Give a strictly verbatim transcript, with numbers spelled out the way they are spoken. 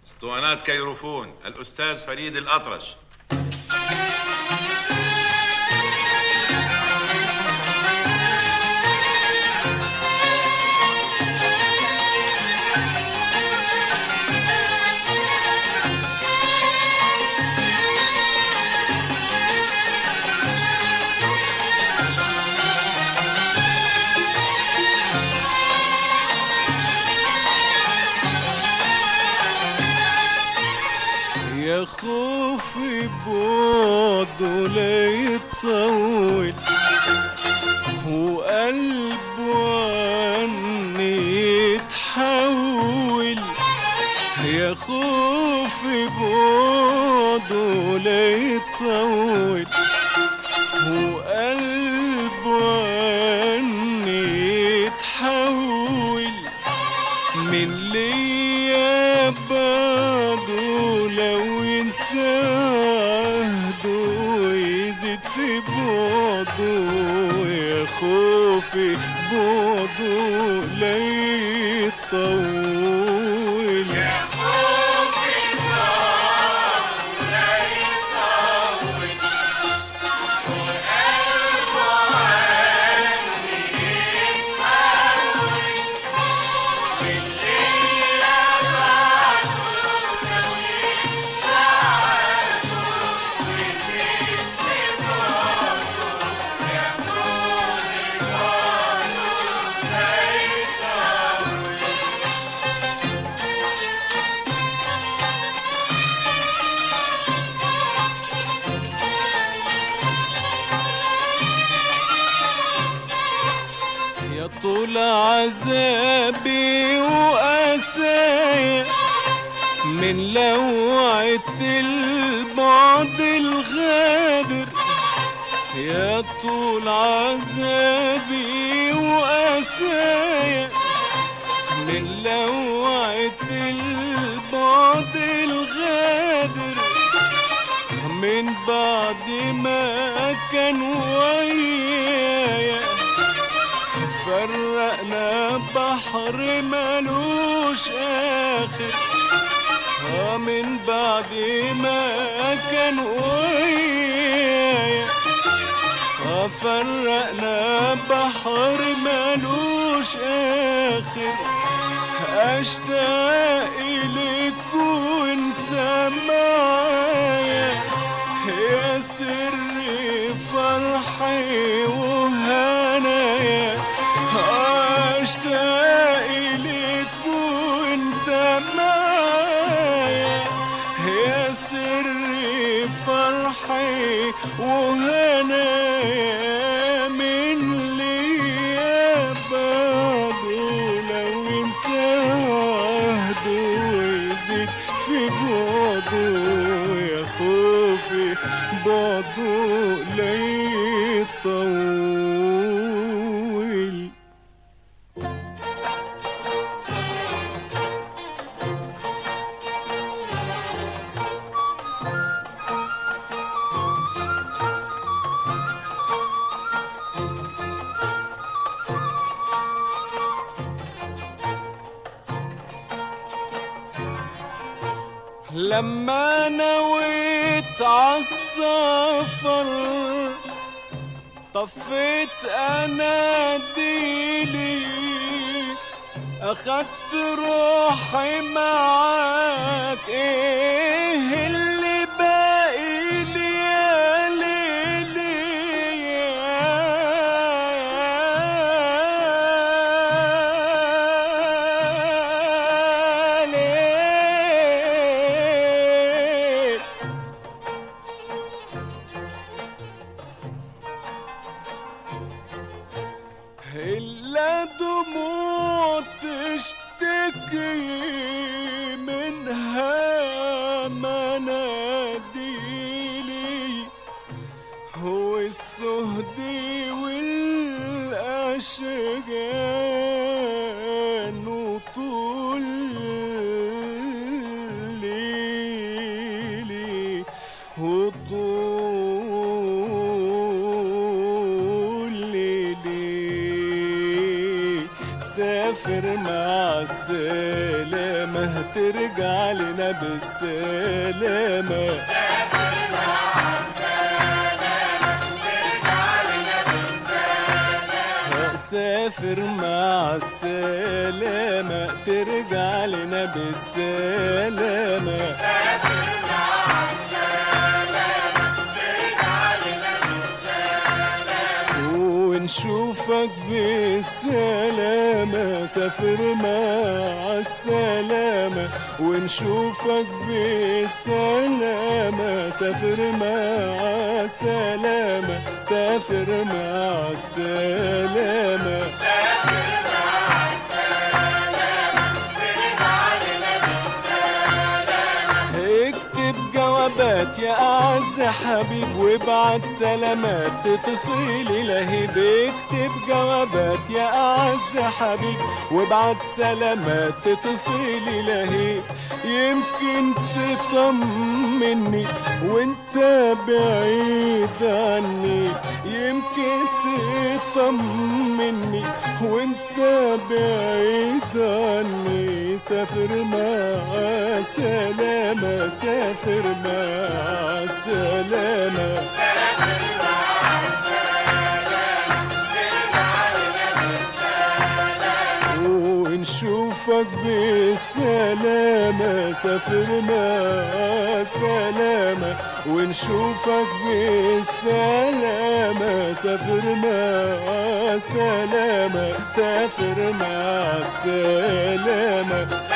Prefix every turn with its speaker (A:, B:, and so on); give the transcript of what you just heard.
A: اسطوانات كيروفون الأستاذ فريد الأطرش.
B: يا خوفي بعده لا يطول وقلبه عني يتحول، يا خوفي بعده لا يطول وقلبه عني يتحول، من ليا بعده لو ينسى عهده ويزيد في بعده، يا خوفي بعده لا يطول،
C: يا خوفي بعده لا يطول وقلبه عني يتحول، والليلة بعده لو ينسى عهده ويزيد في بعده، يا خوفي بعده لا يطول.
B: يا طول عذابي وقسايا من لوعة البعد الغادر، يا طول عذابي وقسايا من لوعة البعد الغادر، من بعد ما كان ويايا فرقنا بحر ملوش آخر، آه من بعد ما كان ويايا آه فرقنا بحر ملوش آخر، أشتاق إليك وانت معايا يا سر فرحي وهنايا، أشتاق إليك وانت معايا يا سر فرحي وهنايا، من ليا بعده لو ينسى عهده ويزيد في بعده، يا خوفي بعده لا يطول. لما نويت عالسفر طفيت اناديلي، اخدت روحي معاك، ايه اللي باقي لي يا ليلي يا ليل، إلا دموع تشتكي منها مناديلي، هو السهد والأشجان وطول ليلي وطول ليلي، سافر سافر مع السلامة ترجع لنا بالسلامة. سافر مع السلامة ترجع لنا بالسلامة. ونشوفك بالسلامة سافر مع السلامة. ونشوفك بالسلامة سافر مع السلامة. سافر مع السلامة. اكتب جوابات يا أعز حبيب وابعت سلامات تطفيلي لهيب. اكتب جوابات يا أعز حبيب وابعت سلامات تطفيلي لهيب. يمكن تطمني وانت بعيد عني. يمكن تطمني وانت بعيد عني. سافر مع السلامة سافر مع السلامة. ونشوفك بالسلامة سافر مع السلامة. ونشوفك بالسلامة سافر مع السلامة. سافر مع السلامة.